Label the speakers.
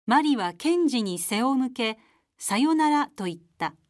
Speaker 1: マリは検事に背を向け、さよならと言った。